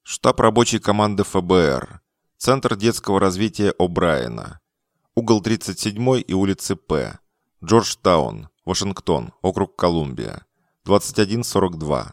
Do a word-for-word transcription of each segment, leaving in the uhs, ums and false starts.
Штаб рабочей команды эф бэ эр. Центр детского развития О'Брайена. Угол тридцать семь и улицы П. Джорджтаун, Вашингтон, округ Колумбия. двадцать один сорок два.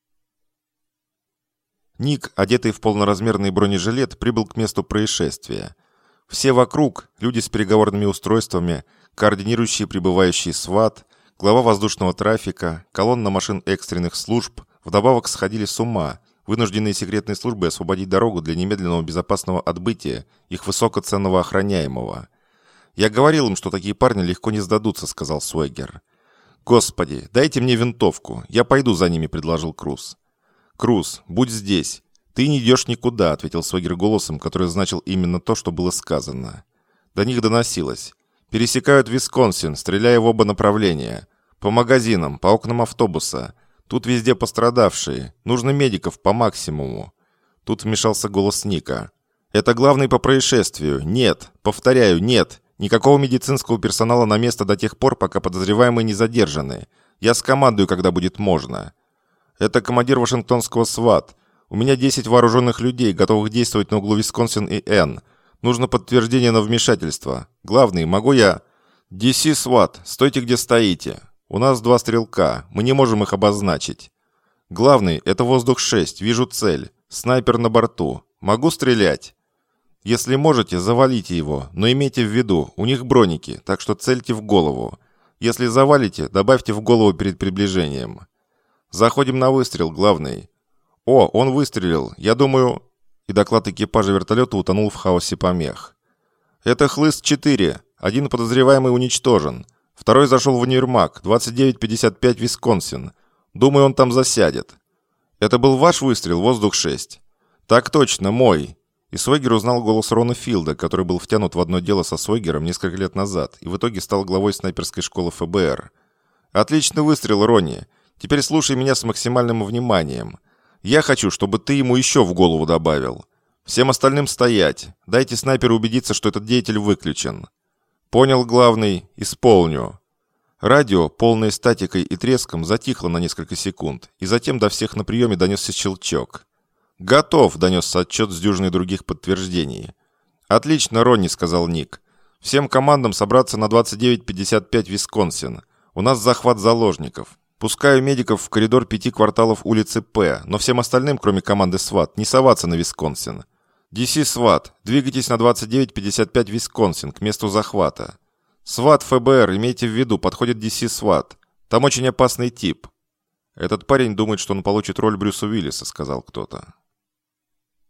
Ник, одетый в полноразмерный бронежилет, прибыл к месту происшествия. Все вокруг, люди с переговорными устройствами, координирующие прибывающий СВАТ, глава воздушного трафика, колонна машин экстренных служб, вдобавок сходили с ума, вынужденные секретные службы освободить дорогу для немедленного безопасного отбытия их высокоценного охраняемого. «Я говорил им, что такие парни легко не сдадутся», — сказал Суэгер. «Господи, дайте мне винтовку, я пойду за ними», — предложил Круз. «Круз, будь здесь. Ты не идешь никуда», — ответил Суэгер голосом, который значил именно то, что было сказано. До них доносилось. «Пересекают Висконсин, стреляя в оба направления. По магазинам, по окнам автобуса. Тут везде пострадавшие. Нужно медиков по максимуму». Тут вмешался голос Ника. «Это главный по происшествию. Нет. Повторяю, нет. Никакого медицинского персонала на место до тех пор, пока подозреваемые не задержаны. Я скомандую, когда будет можно. Это командир Вашингтонского СВАТ. У меня десять вооруженных людей, готовых действовать на углу Висконсин и Н. Нужно подтверждение на вмешательство. Главный, могу я...» «ди си СВАТ, стойте, где стоите. У нас два стрелка. Мы не можем их обозначить». «Главный, это воздух шесть. Вижу цель. Снайпер на борту. Могу стрелять?» «Если можете, завалите его, но имейте в виду, у них броники, так что цельте в голову. Если завалите, добавьте в голову перед приближением». «Заходим на выстрел, главный». «О, он выстрелил. Я думаю...» И доклад экипажа вертолета утонул в хаосе помех. «Это Хлыст-четыре. Один подозреваемый уничтожен. Второй зашел в универмаг, двадцать девять пятьдесят пять Висконсин. Думаю, он там засядет». «Это был ваш выстрел, воздух шесть?» «Так точно, мой». И Суэгер узнал голос Рона Филда, который был втянут в одно дело со Суэгером несколько лет назад и в итоге стал главой снайперской школы эф бэ эр. «Отличный выстрел, Ронни. Теперь слушай меня с максимальным вниманием. Я хочу, чтобы ты ему еще в голову добавил. Всем остальным стоять. Дайте снайперу убедиться, что этот деятель выключен». «Понял, главный. Исполню». Радио, полное статикой и треском, затихло на несколько секунд, и затем до всех на приеме донесся щелчок. «Готов», — донесся отчет с дюжиной других подтверждений. «Отлично, Ронни», — сказал Ник. «Всем командам собраться на двадцать девять пятьдесят пять Висконсин. У нас захват заложников. Пускаю медиков в коридор пяти кварталов улицы П, но всем остальным, кроме команды СВАТ, не соваться на Висконсин. ди си СВАТ, двигайтесь на двадцать девять пятьдесят пять Висконсин, к месту захвата. СВАТ эф бэ эр, имейте в виду, подходит ди си СВАТ. Там очень опасный тип». «Этот парень думает, что он получит роль Брюса Уиллиса», — сказал кто-то.